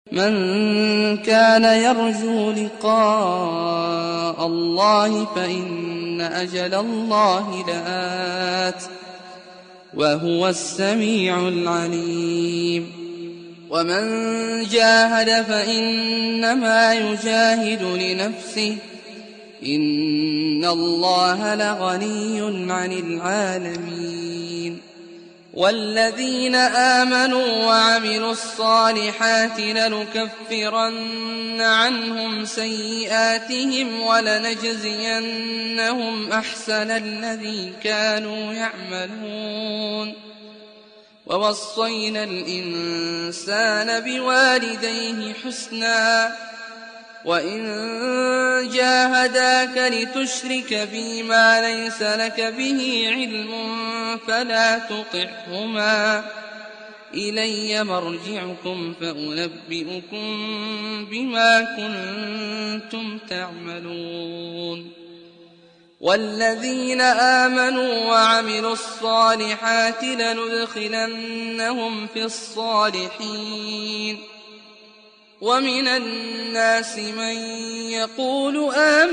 من كان يرجو لقاء الله فإن أجل الله لآت وهو السميع العليم ومن جاهد فإنما يجاهد لنفسه إن الله لغني عن العالمين والذين آمنوا وعملوا الصالحات لنكفرن عنهم سيئاتهم ولنجزينهم أحسن الذي كانوا يعملون ووصينا الإنسان بوالديه حسنا وإن جاهداك لتشرك بي ما ليس لك به علم فلا تطعهما إلي مرجعكم فأنبئكم بما كنتم تعملون والذين آمنوا وعملوا الصالحات لندخلنهم في الصالحين ومن الناس من يقول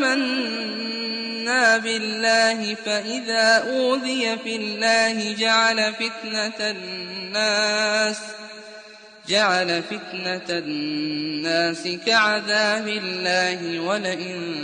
آمنا بالله فإذا أوذي في الله جعل فتنة الناس كعذاب الله ولئن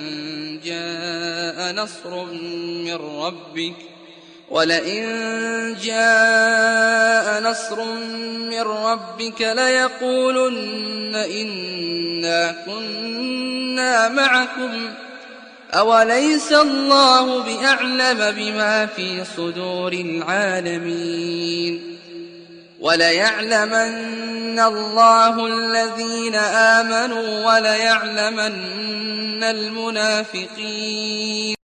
جاء نصر من ربك ليقولن إنا كنا معكم أوليس الله بأعلم بما في صدور العالمين وليعلمن الله الذين آمنوا وليعلمن المنافقين